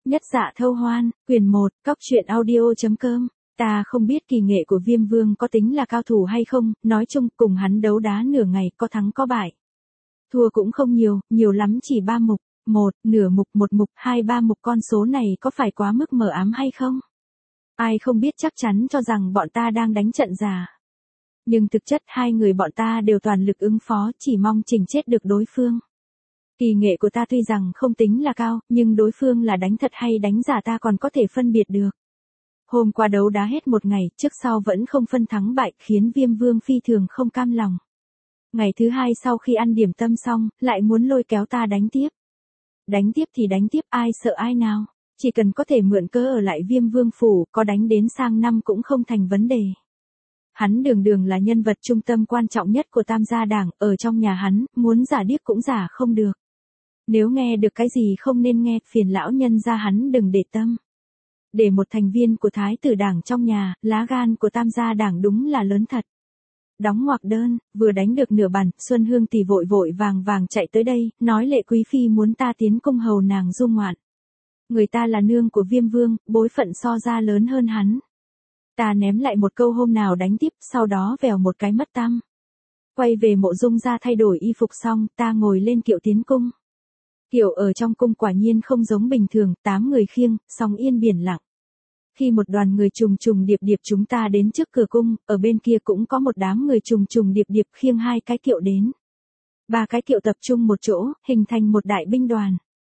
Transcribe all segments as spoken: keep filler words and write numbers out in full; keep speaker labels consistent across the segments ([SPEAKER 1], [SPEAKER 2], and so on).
[SPEAKER 1] Nhất Dạ Thâu Hoan, quyển một, cóc truyện audio.com. Ta không biết kỳ nghệ của Viêm Vương có tính là cao thủ hay không, nói chung cùng hắn đấu đá nửa ngày có thắng có bại. Thua cũng không nhiều, nhiều lắm chỉ ba mục, một, nửa mục một mục, hai ba mục, con số này có phải quá mức mờ ám hay không? Ai không biết chắc chắn cho rằng bọn ta đang đánh trận giả. Nhưng thực chất hai người bọn ta đều toàn lực ứng phó, chỉ mong chỉnh chết được đối phương. Kỳ nghệ của ta tuy rằng không tính là cao, nhưng đối phương là đánh thật hay đánh giả ta còn có thể phân biệt được. Hôm qua đấu đá hết một ngày, trước sau vẫn không phân thắng bại, khiến Viêm Vương phi thường không cam lòng. Ngày thứ hai sau khi ăn điểm tâm xong, lại muốn lôi kéo ta đánh tiếp. Đánh tiếp thì đánh tiếp, ai sợ ai nào. Chỉ cần có thể mượn cớ ở lại Viêm Vương phủ, có đánh đến sang năm cũng không thành vấn đề. Hắn đường đường là nhân vật trung tâm quan trọng nhất của Tam gia đảng, ở trong nhà hắn, muốn giả điếc cũng giả không được. Nếu nghe được cái gì không nên nghe, phiền lão nhân ra hắn đừng để tâm. Để một thành viên của Thái tử đảng trong nhà, lá gan của Tam gia đảng đúng là lớn thật. Đóng ngoặc đơn, vừa đánh được nửa bàn, Xuân Hương tỷ vội vội vàng vàng chạy tới đây, nói Lệ Quý Phi muốn ta tiến cung hầu nàng du ngoạn. Người ta là nương của Viêm Vương, bối phận so ra lớn hơn hắn. Ta ném lại một câu hôm nào đánh tiếp, sau đó vèo một cái mất tăm. Quay về Mộ Dung ra thay đổi y phục xong, ta ngồi lên kiệu tiến cung. Kiệu ở trong cung quả nhiên không giống bình thường, tám người khiêng, sóng yên biển lặng. Khi một đoàn người trùng trùng điệp điệp chúng ta đến trước cửa cung, ở bên kia cũng có một đám người trùng trùng điệp điệp khiêng hai cái kiệu đến. Ba cái kiệu tập trung một chỗ, hình thành một đại binh đoàn.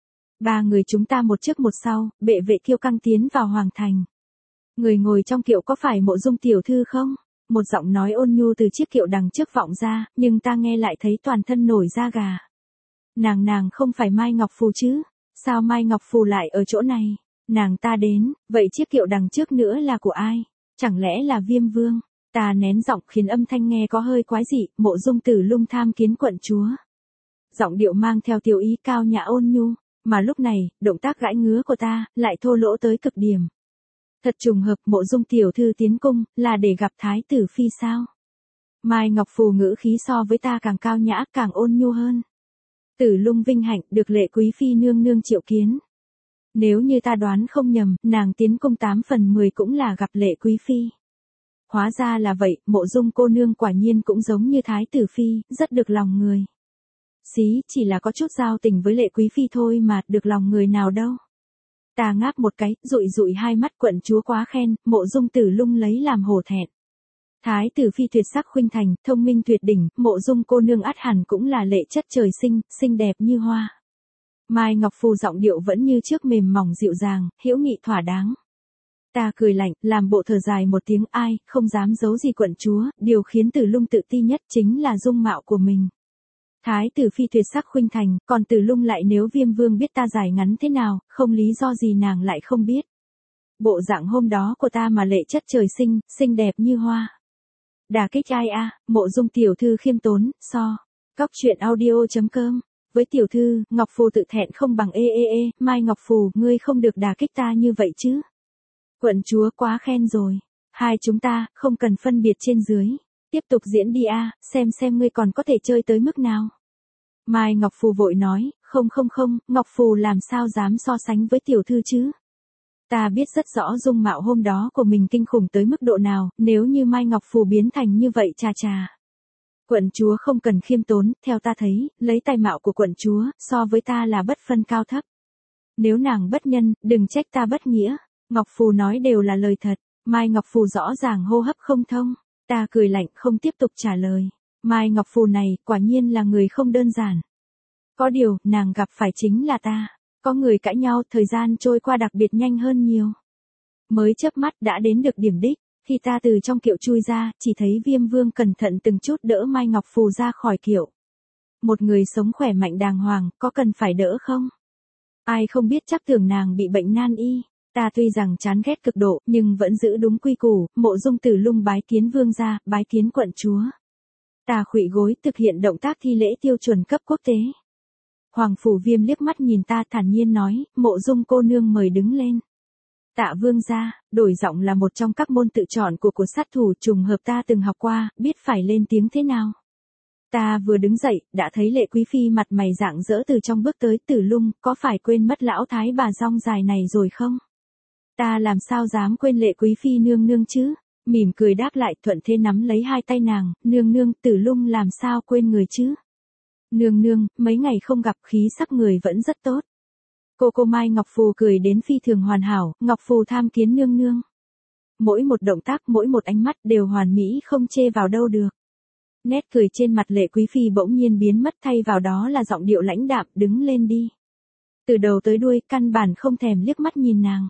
[SPEAKER 1] Ba người chúng ta một trước một sau, bệ vệ kiêu căng tiến vào hoàng thành. Người ngồi trong kiệu có phải Mộ Dung tiểu thư không? Một giọng nói ôn nhu từ chiếc kiệu đằng trước vọng ra, nhưng ta nghe lại thấy toàn thân nổi da gà. Nàng nàng không phải Mai Ngọc Phù chứ? Sao Mai Ngọc Phù lại ở chỗ này? Nàng ta đến, vậy chiếc kiệu đằng trước nữa là của ai? Chẳng lẽ là Viêm Vương? Ta nén giọng khiến âm thanh nghe có hơi quái dị, Mộ Dung Tử Lung tham kiến quận chúa. Giọng điệu mang theo tiểu ý cao nhã ôn nhu, mà lúc này, động tác gãi ngứa của ta, lại thô lỗ tới cực điểm. Thật trùng hợp Mộ Dung tiểu thư tiến cung, là để gặp Thái tử phi sao? Mai Ngọc Phù ngữ khí so với ta càng cao nhã, càng ôn nhu hơn. Tử Lung vinh hạnh, được Lệ Quý Phi nương nương triệu kiến. Nếu như ta đoán không nhầm, nàng tiến cung tám phần mười cũng là gặp Lệ Quý Phi. Hóa ra là vậy, Mộ Dung cô nương quả nhiên cũng giống như Thái tử Phi, rất được lòng người. Xí, chỉ là có chút giao tình với Lệ Quý Phi thôi mà, được lòng người nào đâu. Ta ngáp một cái, dụi dụi hai mắt, quận chúa quá khen, Mộ Dung Tử Lung lấy làm hổ thẹn. Thái tử Phi tuyệt sắc khuynh thành, thông minh tuyệt đỉnh, Mộ Dung cô nương ắt hẳn cũng là lệ chất trời sinh, xinh đẹp như hoa. Mai Ngọc Phù giọng điệu vẫn như trước mềm mỏng dịu dàng, hữu nghị thỏa đáng. Ta cười lạnh, làm bộ thở dài một tiếng, ai, không dám giấu gì quận chúa, điều khiến Tử Lung tự ti nhất chính là dung mạo của mình. Thái tử Phi tuyệt sắc khuynh thành, còn Tử Lung lại nếu Viêm Vương biết ta dài ngắn thế nào, không lý do gì nàng lại không biết. Bộ dạng hôm đó của ta mà lệ chất trời sinh, xinh đẹp như hoa. Đả kích ai a? Mộ Dung tiểu thư khiêm tốn, so. Cóc truyện audio.com. Với tiểu thư, Ngọc Phù tự thẹn không bằng ê ê ê, Mai Ngọc Phù, ngươi không được đả kích ta như vậy chứ. Quận chúa quá khen rồi. Hai chúng ta, không cần phân biệt trên dưới. Tiếp tục diễn đi a, xem xem ngươi còn có thể chơi tới mức nào. Mai Ngọc Phù vội nói, không không không, Ngọc Phù làm sao dám so sánh với tiểu thư chứ. Ta biết rất rõ dung mạo hôm đó của mình kinh khủng tới mức độ nào, nếu như Mai Ngọc Phù biến thành như vậy chà chà. Quận chúa không cần khiêm tốn, theo ta thấy, lấy tài mạo của quận chúa, so với ta là bất phân cao thấp. Nếu nàng bất nhân, đừng trách ta bất nghĩa. Ngọc Phù nói đều là lời thật, Mai Ngọc Phù rõ ràng hô hấp không thông. Ta cười lạnh không tiếp tục trả lời. Mai Ngọc Phù này, quả nhiên là người không đơn giản. Có điều, nàng gặp phải chính là ta. Có người cãi nhau, thời gian trôi qua đặc biệt nhanh hơn nhiều. Mới chớp mắt đã đến được điểm đích. Khi ta từ trong kiệu chui ra, chỉ thấy Viêm Vương cẩn thận từng chút đỡ Mai Ngọc Phù ra khỏi kiệu. Một người sống khỏe mạnh đàng hoàng, có cần phải đỡ không? Ai không biết chắc tưởng nàng bị bệnh nan y. Ta tuy rằng chán ghét cực độ, nhưng vẫn giữ đúng quy củ, Mộ Dung Tử Lung bái kiến vương gia, bái kiến quận chúa. Ta khuỵu gối thực hiện động tác thi lễ tiêu chuẩn cấp quốc tế. Hoàng Phủ Viêm liếc mắt nhìn ta thản nhiên nói, Mộ Dung cô nương mời đứng lên. Tạ vương gia, đổi giọng là một trong các môn tự chọn của của sát thủ trùng hợp ta từng học qua, biết phải lên tiếng thế nào. Ta vừa đứng dậy, đã thấy Lệ Quý Phi mặt mày rạng rỡ từ trong bước tới. Tử Lung, có phải quên mất lão thái bà rong dài này rồi không? Ta làm sao dám quên Lệ Quý Phi nương nương chứ? Mỉm cười đáp lại, thuận thế nắm lấy hai tay nàng, nương nương, Tử Lung làm sao quên người chứ? Nương nương, mấy ngày không gặp khí sắc người vẫn rất tốt. Cô cô Mai Ngọc Phù cười đến phi thường hoàn hảo, Ngọc Phù tham kiến nương nương. Mỗi một động tác, mỗi một ánh mắt đều hoàn mỹ không chê vào đâu được. Nét cười trên mặt Lệ Quý Phi bỗng nhiên biến mất, thay vào đó là giọng điệu lãnh đạm, đứng lên đi. Từ đầu tới đuôi, căn bản không thèm liếc mắt nhìn nàng.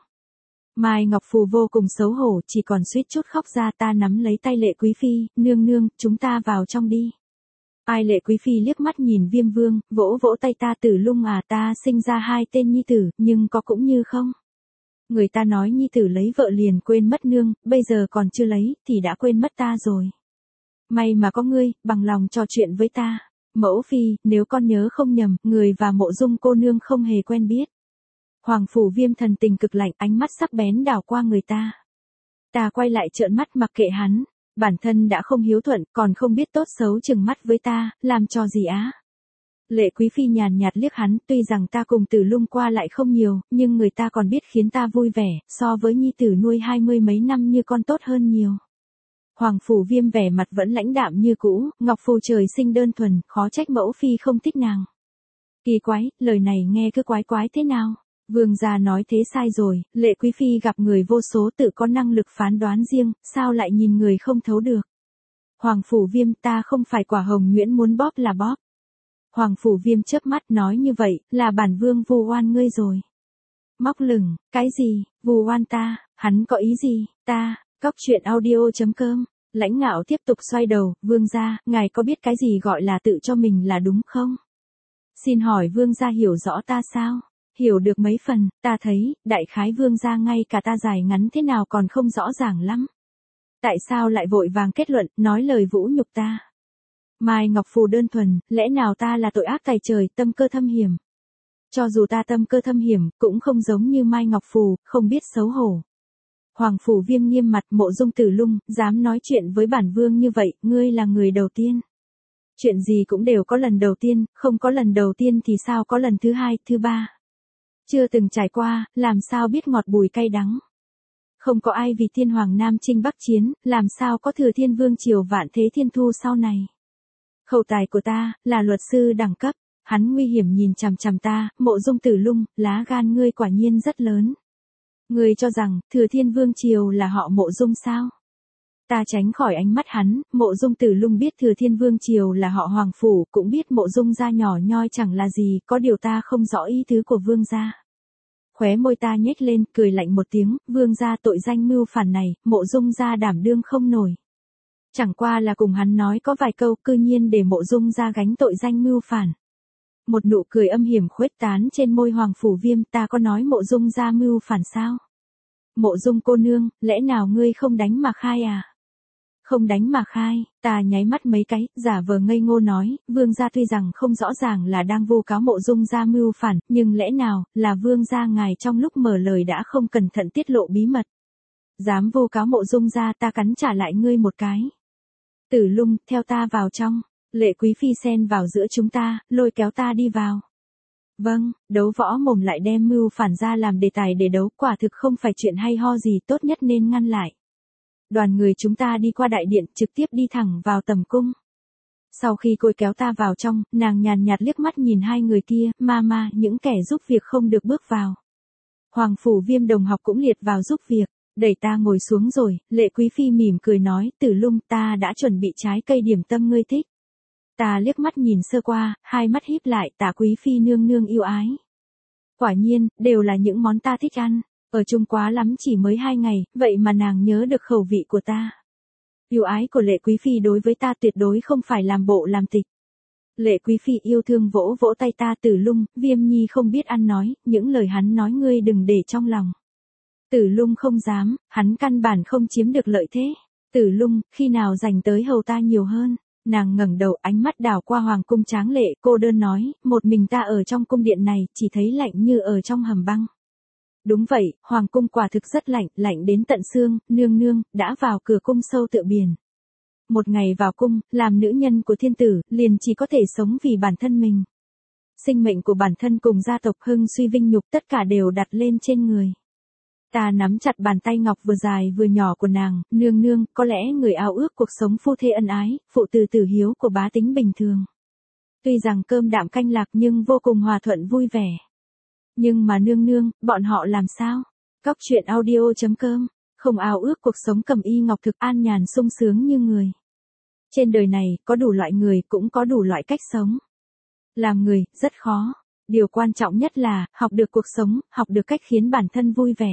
[SPEAKER 1] Mai Ngọc Phù vô cùng xấu hổ, chỉ còn suýt chút khóc ra. Ta nắm lấy tay Lệ Quý Phi, nương nương, chúng ta vào trong đi. Ai? Lệ Quý Phi liếc mắt nhìn Viêm Vương, vỗ vỗ tay ta. Tử Lung à, ta sinh ra hai tên nhi tử, nhưng có cũng như không. Người ta nói nhi tử lấy vợ liền quên mất nương, bây giờ còn chưa lấy, thì đã quên mất ta rồi. May mà có ngươi, bằng lòng trò chuyện với ta. Mẫu Phi, nếu con nhớ không nhầm, người và Mộ Dung cô nương không hề quen biết. Hoàng Phủ Viêm thần tình cực lạnh, ánh mắt sắc bén đảo qua người ta. Ta quay lại trợn mắt mặc kệ hắn. Bản thân đã không hiếu thuận, còn không biết tốt xấu chừng mắt với ta, làm trò gì á? Lệ Quý Phi nhàn nhạt liếc hắn, tuy rằng ta cùng Tử Lung qua lại không nhiều, nhưng người ta còn biết khiến ta vui vẻ, so với nhi tử nuôi hai mươi mấy năm như con tốt hơn nhiều. Hoàng Phủ Viêm vẻ mặt vẫn lãnh đạm như cũ, Ngọc Phù trời sinh đơn thuần, khó trách mẫu phi không thích nàng. Kỳ quái, lời này nghe cứ quái quái thế nào? Vương gia nói thế sai rồi, Lệ Quý Phi gặp người vô số tự có năng lực phán đoán riêng, sao lại nhìn người không thấu được? Hoàng Phủ Viêm, ta không phải quả hồng nhuyễn muốn bóp là bóp. Hoàng Phủ Viêm chớp mắt, nói như vậy, là bản vương vu oan ngươi rồi. Móc lửng, cái gì, vu oan ta, hắn có ý gì, ta, cóc truyện audio chấm com. Lãnh Ngạo tiếp tục xoay đầu, vương gia, ngài có biết cái gì gọi là tự cho mình là đúng không? Xin hỏi vương gia hiểu rõ ta sao? Hiểu được mấy phần, ta thấy, đại khái vương gia ngay cả ta dài ngắn thế nào còn không rõ ràng lắm. Tại sao lại vội vàng kết luận, nói lời vũ nhục ta? Mai Ngọc Phù đơn thuần, lẽ nào ta là tội ác tày trời, tâm cơ thâm hiểm? Cho dù ta tâm cơ thâm hiểm, cũng không giống như Mai Ngọc Phù, không biết xấu hổ. Hoàng Phủ Viêm nghiêm mặt, Mộ Dung Tử Lung, dám nói chuyện với bản vương như vậy, ngươi là người đầu tiên. Chuyện gì cũng đều có lần đầu tiên, không có lần đầu tiên thì sao có lần thứ hai, thứ ba. Chưa từng trải qua, làm sao biết ngọt bùi cay đắng. Không có ai vì thiên hoàng nam chinh bắc chiến, làm sao có thừa thiên vương triều vạn thế thiên thu sau này. Khẩu tài của ta, là luật sư đẳng cấp, hắn nguy hiểm nhìn chằm chằm ta, Mộ Dung Tử Lung, lá gan ngươi quả nhiên rất lớn. Ngươi cho rằng, thừa thiên vương triều là họ Mộ Dung sao? Ta tránh khỏi ánh mắt hắn, Mộ Dung Tử Lung biết thừa thiên vương triều là họ Hoàng Phủ, cũng biết Mộ Dung gia nhỏ nhoi chẳng là gì, có điều ta không rõ ý tứ của vương gia. Khóe môi ta nhếch lên, cười lạnh một tiếng, vương gia tội danh mưu phản này, Mộ Dung gia đảm đương không nổi. Chẳng qua là cùng hắn nói có vài câu, cư nhiên để Mộ Dung gia gánh tội danh mưu phản. Một nụ cười âm hiểm khuếch tán trên môi Hoàng Phủ Viêm, ta có nói Mộ Dung gia mưu phản sao? Mộ Dung cô nương, lẽ nào ngươi không đánh mà khai à? Không đánh mà khai, ta nháy mắt mấy cái, giả vờ ngây ngô nói, vương gia tuy rằng không rõ ràng là đang vu cáo Mộ Dung gia mưu phản, nhưng lẽ nào, là vương gia ngài trong lúc mở lời đã không cẩn thận tiết lộ bí mật. Dám vu cáo Mộ Dung gia, ta cắn trả lại ngươi một cái. Tử Lung, theo ta vào trong. Lệ Quý Phi xen vào giữa chúng ta, lôi kéo ta đi vào. Vâng, đấu võ mồm lại đem mưu phản ra làm đề tài để đấu, quả thực không phải chuyện hay ho gì, tốt nhất nên ngăn lại. Đoàn người chúng ta đi qua đại điện, trực tiếp đi thẳng vào tầm cung. Sau khi cô kéo ta vào trong, nàng nhàn nhạt liếc mắt nhìn hai người kia, ma ma, những kẻ giúp việc không được bước vào. Hoàng Phủ Viêm đồng học cũng liệt vào giúp việc, đẩy ta ngồi xuống rồi, Lệ Quý Phi mỉm cười nói, Tử Lung, ta đã chuẩn bị trái cây điểm tâm ngươi thích. Ta liếc mắt nhìn sơ qua, hai mắt híp lại, Tạ Quý Phi nương nương yêu ái. Quả nhiên, đều là những món ta thích ăn, ở chung quá lắm chỉ mới hai ngày, vậy mà nàng nhớ được khẩu vị của ta. Yêu ái của Lệ Quý Phi đối với ta tuyệt đối không phải làm bộ làm tịch. Lệ Quý Phi yêu thương vỗ vỗ tay ta, Tử Lung, Viêm Nhi không biết ăn nói, những lời hắn nói ngươi đừng để trong lòng. Tử Lung không dám, hắn căn bản không chiếm được lợi thế. Tử Lung, khi nào dành tới hầu ta nhiều hơn. Nàng ngẩng đầu, ánh mắt đảo qua hoàng cung tráng lệ, cô đơn nói, một mình ta ở trong cung điện này, chỉ thấy lạnh như ở trong hầm băng. Đúng vậy, hoàng cung quả thực rất lạnh, lạnh đến tận xương, nương nương, đã vào cửa cung sâu tựa biển. Một ngày vào cung, làm nữ nhân của thiên tử, liền chỉ có thể sống vì bản thân mình. Sinh mệnh của bản thân cùng gia tộc hưng suy vinh nhục tất cả đều đặt lên trên người. Ta nắm chặt bàn tay ngọc vừa dài vừa nhỏ của nàng, nương nương, có lẽ người ao ước cuộc sống phu thê ân ái, phụ từ tử hiếu của bá tính bình thường. Tuy rằng cơm đạm canh lạc nhưng vô cùng hòa thuận vui vẻ. Nhưng mà nương nương, bọn họ làm sao? Cóc truyện audio chấm com, không ao ước cuộc sống cẩm y ngọc thực an nhàn sung sướng như người. Trên đời này, có đủ loại người cũng có đủ loại cách sống. Làm người, rất khó. Điều quan trọng nhất là, học được cuộc sống, học được cách khiến bản thân vui vẻ.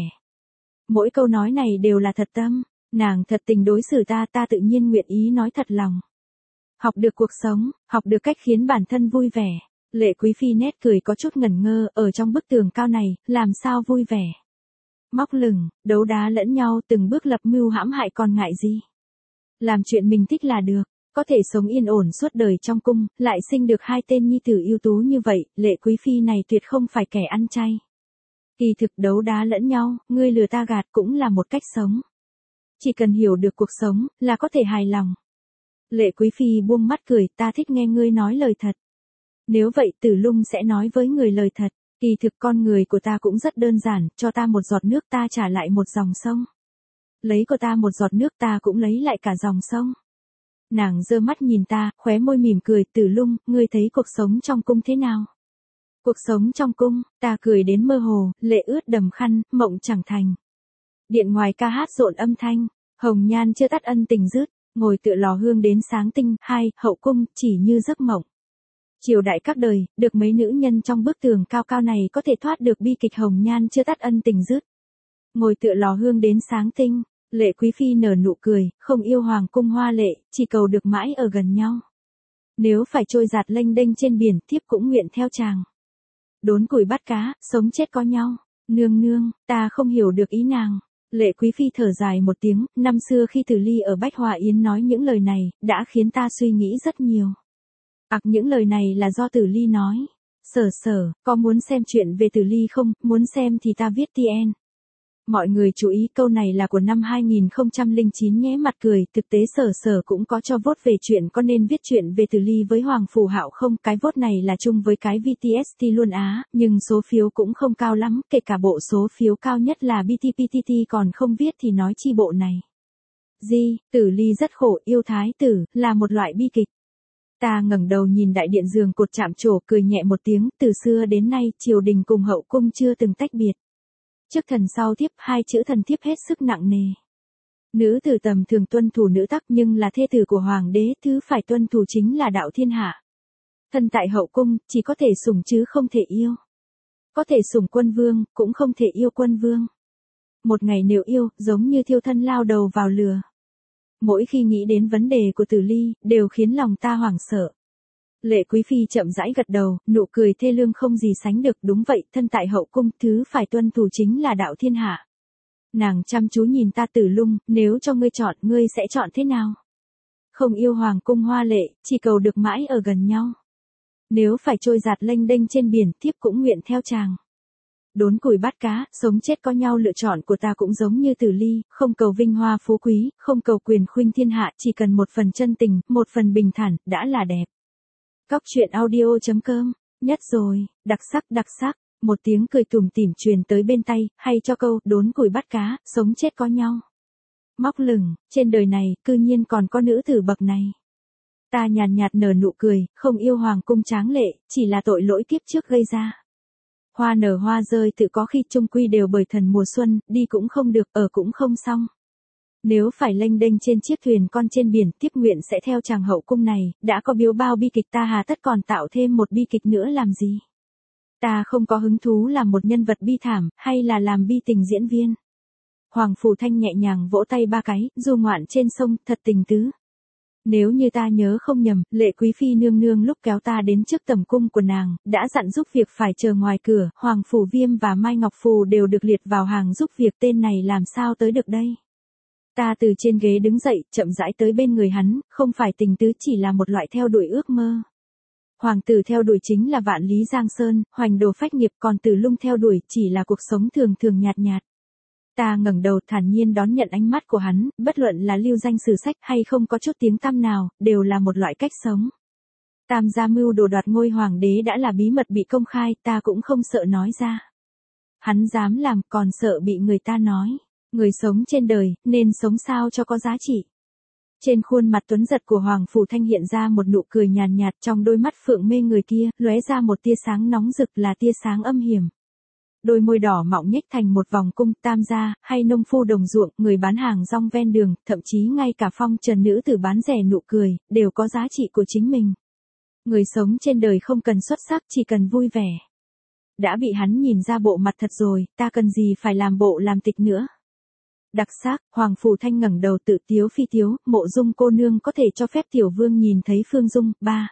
[SPEAKER 1] Mỗi câu nói này đều là thật tâm, nàng thật tình đối xử ta ta tự nhiên nguyện ý nói thật lòng. Học được cuộc sống, học được cách khiến bản thân vui vẻ. Lệ Quý Phi nét cười có chút ngẩn ngơ, ở trong bức tường cao này, làm sao vui vẻ. Móc lửng, đấu đá lẫn nhau từng bước lập mưu hãm hại còn ngại gì. Làm chuyện mình thích là được, có thể sống yên ổn suốt đời trong cung, lại sinh được hai tên nhi tử ưu tú như vậy, Lệ Quý Phi này tuyệt không phải kẻ ăn chay. Kỳ thực đấu đá lẫn nhau, ngươi lừa ta gạt cũng là một cách sống. Chỉ cần hiểu được cuộc sống, là có thể hài lòng. Lệ Quý Phi buông mắt cười, ta thích nghe ngươi nói lời thật. Nếu vậy Tử Lung sẽ nói với người lời thật, kỳ thực con người của ta cũng rất đơn giản, cho ta một giọt nước ta trả lại một dòng sông. Lấy của ta một giọt nước ta cũng lấy lại cả dòng sông. Nàng giơ mắt nhìn ta, khóe môi mỉm cười, Tử Lung, ngươi thấy cuộc sống trong cung thế nào? Cuộc sống trong cung, ta cười đến mơ hồ, lệ ướt đầm khăn, mộng chẳng thành. Điện ngoài ca hát rộn âm thanh, hồng nhan chưa tắt ân tình dứt, ngồi tựa lò hương đến sáng tinh, hai, hậu cung, chỉ như giấc mộng. Triều đại các đời, được mấy nữ nhân trong bức tường cao cao này có thể thoát được bi kịch hồng nhan chưa tắt ân tình dứt. Ngồi tựa lò hương đến sáng tinh, Lệ Quý Phi nở nụ cười, không yêu hoàng cung hoa lệ, chỉ cầu được mãi ở gần nhau. Nếu phải trôi giạt lênh đênh trên biển, thiếp cũng nguyện theo chàng. Đốn củi bắt cá, sống chết có nhau. Nương nương, ta không hiểu được ý nàng. Lệ Quý Phi thở dài một tiếng, năm xưa khi Từ Ly ở Bách Hòa Yến nói những lời này, đã khiến ta suy nghĩ rất nhiều. Ặc những lời này là do Tử Ly nói. Sở sở, có muốn xem chuyện về Tử Ly không, muốn xem thì ta viết tn. Mọi người chú ý câu này là của năm hai nghìn không trăm lẻ chín nhé, mặt cười, thực tế sở sở cũng có cho vote về chuyện có nên viết chuyện về Tử Ly với Hoàng Phủ Hạo không, cái vote này là chung với cái vê tê ét tê luôn á, nhưng số phiếu cũng không cao lắm, kể cả bộ số phiếu cao nhất là bê tê pê tê tê còn không viết thì nói chi bộ này. Di, Tử Ly rất khổ, yêu thái tử, là một loại bi kịch. Ta ngẩng đầu nhìn đại điện giường cột chạm trổ, cười nhẹ một tiếng, từ xưa đến nay, triều đình cùng hậu cung chưa từng tách biệt. Trước thần sau thiếp, hai chữ thần thiếp hết sức nặng nề. Nữ tử tầm thường tuân thủ nữ tắc nhưng là thê tử của hoàng đế, thứ phải tuân thủ chính là đạo thiên hạ. Thân tại hậu cung, chỉ có thể sủng chứ không thể yêu. Có thể sủng quân vương, cũng không thể yêu quân vương. Một ngày nếu yêu, giống như thiêu thân lao đầu vào lửa. Mỗi khi nghĩ đến vấn đề của Tử Ly, đều khiến lòng ta hoảng sợ. Lệ Quý Phi chậm rãi gật đầu, nụ cười thê lương không gì sánh được, đúng vậy, thân tại hậu cung, thứ phải tuân thủ chính là đạo thiên hạ. Nàng chăm chú nhìn ta, Tử Lung, nếu cho ngươi chọn, ngươi sẽ chọn thế nào? Không yêu hoàng cung hoa lệ, chỉ cầu được mãi ở gần nhau. Nếu phải trôi giạt lênh đênh trên biển, thiếp cũng nguyện theo chàng. Đốn củi bắt cá, sống chết có nhau, lựa chọn của ta cũng giống như Tử Ly, không cầu vinh hoa phú quý, không cầu quyền khuynh thiên hạ, chỉ cần một phần chân tình, một phần bình thản, đã là đẹp. Cóc truyện audio chấm com, nhất rồi, đặc sắc đặc sắc, một tiếng cười tủm tỉm truyền tới bên tai, hay cho câu, đốn củi bắt cá, sống chết có nhau. Móc lửng, trên đời này, cư nhiên còn có nữ tử bậc này. Ta nhàn nhạt nở nụ cười, không yêu hoàng cung tráng lệ, chỉ là tội lỗi kiếp trước gây ra. Hoa nở hoa rơi tự có khi chung quy đều bởi thần mùa xuân, đi cũng không được, ở cũng không xong. Nếu phải lênh đênh trên chiếc thuyền con trên biển, tiếp nguyện sẽ theo chàng hậu cung này, đã có biếu bao bi kịch ta hà tất còn tạo thêm một bi kịch nữa làm gì. Ta không có hứng thú làm một nhân vật bi thảm, hay là làm bi tình diễn viên. Hoàng Phủ Thanh nhẹ nhàng vỗ tay ba cái, du ngoạn trên sông, thật tình tứ. Nếu như ta nhớ không nhầm, Lệ Quý Phi nương nương lúc kéo ta đến trước tầm cung của nàng, đã dặn giúp việc phải chờ ngoài cửa, Hoàng Phủ Viêm và Mai Ngọc Phù đều được liệt vào hàng giúp việc, tên này làm sao tới được đây. Ta từ trên ghế đứng dậy, chậm rãi tới bên người hắn, không phải tình tứ chỉ là một loại theo đuổi ước mơ. Hoàng tử theo đuổi chính là vạn lý giang sơn, hoành đồ phách nghiệp, còn Tử Lung theo đuổi chỉ là cuộc sống thường thường nhạt nhạt. Ta ngẩng đầu thản nhiên đón nhận ánh mắt của hắn, bất luận là lưu danh sử sách hay không có chút tiếng tăm nào, đều là một loại cách sống. Tam gia mưu đồ đoạt ngôi hoàng đế đã là bí mật bị công khai, ta cũng không sợ nói ra. Hắn dám làm, còn sợ bị người ta nói. Người sống trên đời, nên sống sao cho có giá trị. Trên khuôn mặt tuấn giật của Hoàng Phủ Thanh hiện ra một nụ cười nhàn nhạt, trong đôi mắt phượng mê người kia, lóe ra một tia sáng nóng rực, là tia sáng âm hiểm. Đôi môi đỏ mọng nhếch thành một vòng cung, tam gia, hay nông phu đồng ruộng, người bán hàng rong ven đường, thậm chí ngay cả phong trần nữ tử bán rẻ nụ cười, đều có giá trị của chính mình. Người sống trên đời không cần xuất sắc, chỉ cần vui vẻ. Đã bị hắn nhìn ra bộ mặt thật rồi, ta cần gì phải làm bộ làm tịch nữa. Đặc sắc, Hoàng Phủ Thanh ngẩng đầu tự tiếu phi tiếu, Mộ Dung cô nương có thể cho phép tiểu vương nhìn thấy Phương Dung. Ba.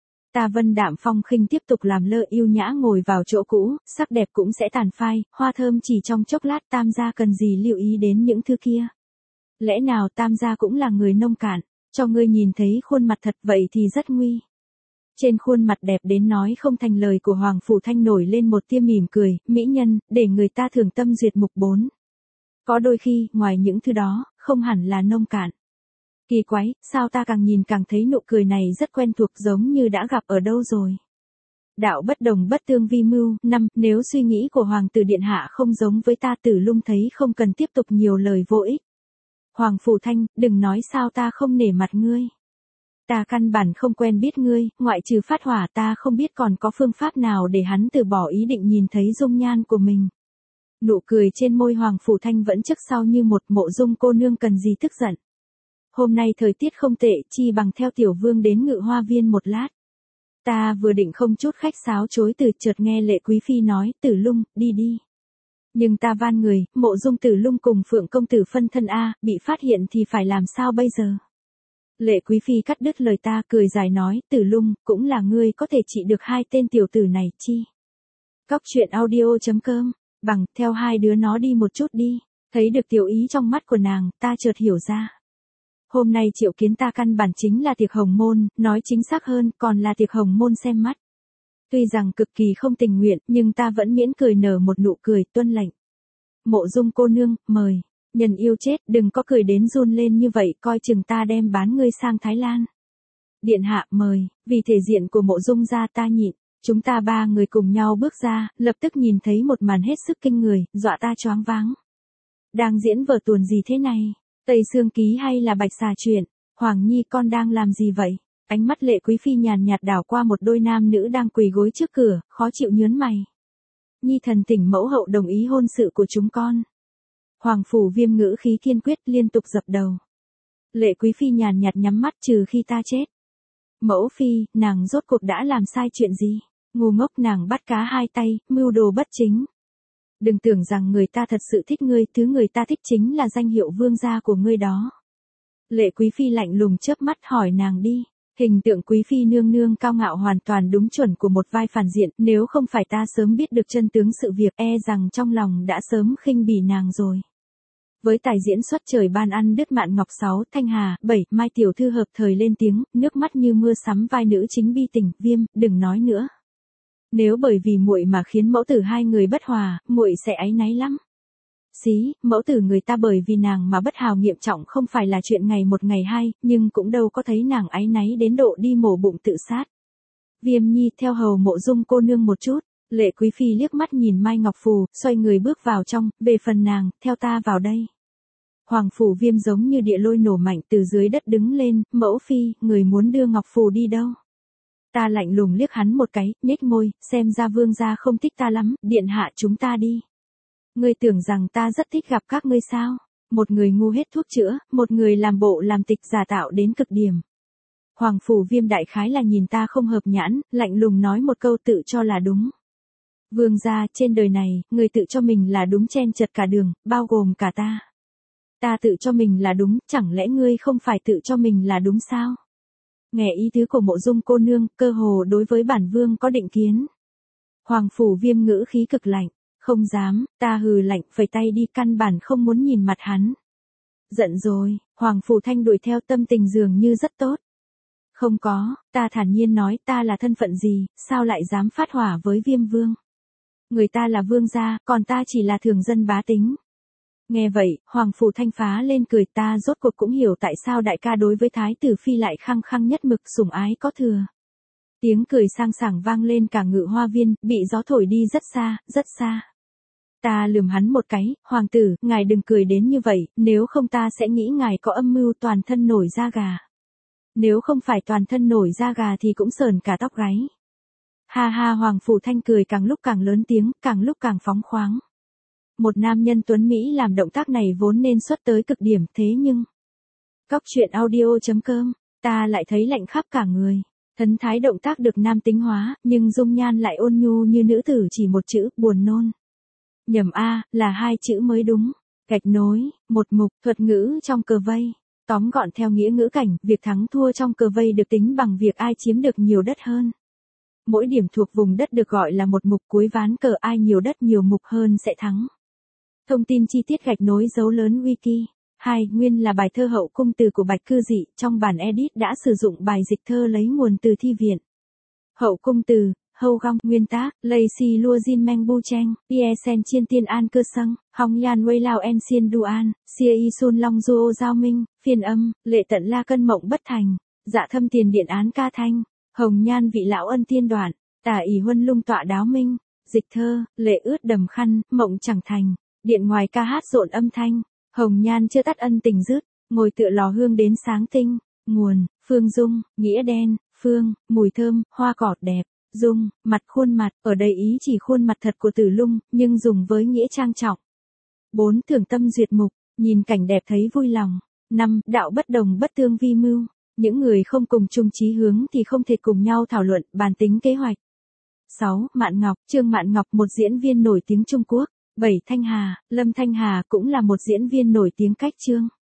[SPEAKER 1] Ta vân đạm phong khinh tiếp tục làm lơ yêu nhã ngồi vào chỗ cũ, sắc đẹp cũng sẽ tàn phai, hoa thơm chỉ trong chốc lát, tam gia cần gì lưu ý đến những thứ kia. Lẽ nào tam gia cũng là người nông cạn, cho ngươi nhìn thấy khuôn mặt thật vậy thì rất nguy. Trên khuôn mặt đẹp đến nói không thành lời của Hoàng Phủ Thanh nổi lên một tia mỉm cười, mỹ nhân, để người ta thường tâm duyệt mục bốn. Có đôi khi, ngoài những thứ đó, không hẳn là nông cạn. Kỳ quái, sao ta càng nhìn càng thấy nụ cười này rất quen thuộc, giống như đã gặp ở đâu rồi. Đạo bất đồng bất tương vi mưu. Năm, nếu suy nghĩ của Hoàng tử điện hạ không giống với ta, Tử Lung thấy không cần tiếp tục nhiều lời vô ích. Hoàng Phủ Thanh, đừng nói sao ta không nể mặt ngươi. Ta căn bản không quen biết ngươi, ngoại trừ phát hỏa ta không biết còn có phương pháp nào để hắn từ bỏ ý định nhìn thấy dung nhan của mình. Nụ cười trên môi Hoàng Phủ Thanh vẫn trước sau như một. Mộ Dung cô nương cần gì tức giận. Hôm nay thời tiết không tệ, chi bằng theo tiểu vương đến Ngự Hoa Viên một lát. Ta vừa định không chút khách sáo chối từ, chợt nghe Lệ Quý Phi nói, Tử Lung, đi đi. Nhưng ta van người, Mộ Dung Tử Lung cùng Phượng công tử phân thân a, bị phát hiện thì phải làm sao bây giờ? Lệ Quý Phi cắt đứt lời ta, cười dài nói, Tử Lung, cũng là ngươi có thể trị được hai tên tiểu tử này chi. Cóc truyện audio chấm com, bằng, theo hai đứa nó đi một chút đi. Thấy được tiểu ý trong mắt của nàng, ta chợt hiểu ra. Hôm nay triệu kiến ta căn bản chính là tiệc hồng môn, nói chính xác hơn, còn là tiệc hồng môn xem mắt. Tuy rằng cực kỳ không tình nguyện, nhưng ta vẫn miễn cười nở một nụ cười, tuân lệnh. Mộ Dung cô nương, mời. Nhân yêu chết, đừng có cười đến run lên như vậy, coi chừng ta đem bán ngươi sang Thái Lan. Điện hạ, mời. Vì thể diện của Mộ Dung gia ta nhịn. Chúng ta ba người cùng nhau bước ra, lập tức nhìn thấy một màn hết sức kinh người, dọa ta choáng váng. Đang diễn vở tuồng gì thế này? Tây Sương Ký hay là Bạch Xà Truyện? Hoàng Nhi con đang làm gì vậy? Ánh mắt Lệ Quý Phi nhàn nhạt đảo qua một đôi nam nữ đang quỳ gối trước cửa, khó chịu nhớn mày. Nhi thần thỉnh mẫu hậu đồng ý hôn sự của chúng con. Hoàng Phủ Viêm ngữ khí kiên quyết liên tục dập đầu. Lệ Quý Phi nhàn nhạt nhắm mắt, trừ khi ta chết. Mẫu Phi, nàng rốt cuộc đã làm sai chuyện gì? Ngu ngốc, nàng bắt cá hai tay, mưu đồ bất chính. Đừng tưởng rằng người ta thật sự thích ngươi, thứ người ta thích chính là danh hiệu vương gia của ngươi đó. Lệ Quý Phi lạnh lùng chớp mắt hỏi nàng đi. Hình tượng Quý Phi nương nương cao ngạo hoàn toàn đúng chuẩn của một vai phản diện, nếu không phải ta sớm biết được chân tướng sự việc, e rằng trong lòng đã sớm khinh bỉ nàng rồi. Với tài diễn xuất trời ban ăn đứt Mạn Ngọc sáu, Thanh Hà, bảy, Mai tiểu thư hợp thời lên tiếng, nước mắt như mưa sắm vai nữ chính bi tình, Viêm, đừng nói nữa. Nếu bởi vì muội mà khiến mẫu tử hai người bất hòa, muội sẽ áy náy lắm. Xí, mẫu tử người ta bởi vì nàng mà bất hào nghiệm trọng không phải là chuyện ngày một ngày hai, nhưng cũng đâu có thấy nàng áy náy đến độ đi mổ bụng tự sát. Viêm Nhi theo hầu Mộ Dung cô nương một chút. Lệ Quý Phi liếc mắt nhìn Mai Ngọc Phù, xoay người bước vào trong, về phần nàng, theo ta vào đây. Hoàng Phủ Viêm giống như địa lôi nổ mạnh từ dưới đất đứng lên, mẫu phi, người muốn đưa Ngọc Phù đi đâu? Ta lạnh lùng liếc hắn một cái, nhếch môi, xem ra vương gia không thích ta lắm, điện hạ chúng ta đi. Ngươi tưởng rằng ta rất thích gặp các ngươi sao? Một người ngu hết thuốc chữa, một người làm bộ làm tịch giả tạo đến cực điểm. Hoàng Phủ Viêm đại khái là nhìn ta không hợp nhãn, lạnh lùng nói một câu tự cho là đúng. Vương gia, trên đời này, người tự cho mình là đúng chen chật cả đường, bao gồm cả ta. Ta tự cho mình là đúng, chẳng lẽ ngươi không phải tự cho mình là đúng sao? Nghe ý tứ của Mộ Dung cô nương, cơ hồ đối với bản vương có định kiến. Hoàng Phủ Viêm ngữ khí cực lạnh, không dám, ta hừ lạnh, phẩy tay đi, căn bản không muốn nhìn mặt hắn. Giận rồi, Hoàng Phủ Thanh đuổi theo, tâm tình dường như rất tốt. Không có, ta thản nhiên nói, ta là thân phận gì, sao lại dám phát hỏa với Viêm vương? Người ta là vương gia, còn ta chỉ là thường dân bá tính. Nghe vậy, Hoàng Phủ Thanh phá lên cười, ta rốt cuộc cũng hiểu tại sao đại ca đối với Thái tử Phi lại khăng khăng nhất mực sủng ái có thừa. Tiếng cười sang sảng vang lên cả ngự hoa viên, bị gió thổi đi rất xa, rất xa. Ta lườm hắn một cái, hoàng tử, ngài đừng cười đến như vậy, nếu không ta sẽ nghĩ ngài có âm mưu toàn thân nổi da gà. Nếu không phải toàn thân nổi da gà thì cũng sờn cả tóc gáy. Ha ha, Hoàng Phủ Thanh cười càng lúc càng lớn tiếng, càng lúc càng phóng khoáng. Một nam nhân tuấn Mỹ làm động tác này vốn nên xuất tới cực điểm, thế nhưng... Cóc truyện audio chấm com, ta lại thấy lạnh khắp cả người. Thần thái động tác được nam tính hóa, nhưng dung nhan lại ôn nhu như nữ tử, chỉ một chữ, buồn nôn. Nhầm a, là hai chữ mới đúng. Gạch nối, một mục, thuật ngữ trong cờ vây. Tóm gọn theo nghĩa ngữ cảnh, việc thắng thua trong cờ vây được tính bằng việc ai chiếm được nhiều đất hơn. Mỗi điểm thuộc vùng đất được gọi là một mục, cuối ván cờ ai nhiều đất nhiều mục hơn sẽ thắng. Thông tin chi tiết gạch nối dấu lớn wiki. hai. Nguyên là bài thơ Hậu Cung Từ của Bạch Cư Dị, trong bản edit đã sử dụng bài dịch thơ lấy nguồn từ thi viện. Hậu Cung Từ, Hâu Gong, nguyên tác, Lây Si Lua Jin Meng Bu Cheng, Pie Sen Chiên Tiên An Cơ Sâng, Hong Yan Wei Lao En Xiên Duan, Xia Y Sun Long Duo Giao Minh, phiên âm, Lệ Tận La Cân Mộng Bất Thành, Dạ Thâm Tiền Điện Án Ca Thanh, Hồng Nhan Vị Lão Ân Tiên Đoạn, Tả ỷ Huân Lung Tọa Đáo Minh, dịch thơ, Lệ Ướt Đầm Khăn, Mộng Chẳng Thành, điện ngoài ca hát rộn âm thanh, Hồng Nhan chưa tắt ân tình dứt, ngồi tựa lò hương đến sáng tinh, nguồn, Phương Dung, nghĩa đen, Phương, mùi thơm, hoa cỏ đẹp, Dung, mặt khuôn mặt, ở đây ý chỉ khuôn mặt thật của Tử Lung, nhưng dùng với nghĩa trang trọng. bốn. Thưởng tâm duyệt mục, nhìn cảnh đẹp thấy vui lòng. năm. Đạo bất đồng bất tương vi mưu, những người không cùng chung chí hướng thì không thể cùng nhau thảo luận, bàn tính kế hoạch. sáu. Mạn Ngọc, Trương Mạn Ngọc, một diễn viên nổi tiếng Trung Quốc. bảy. Thanh Hà, Lâm Thanh Hà cũng là một diễn viên nổi tiếng cách Trương.